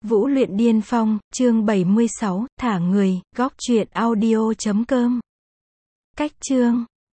Vũ luyện điên phong, chương 76, thả người, góc truyện audio.com. Cách chương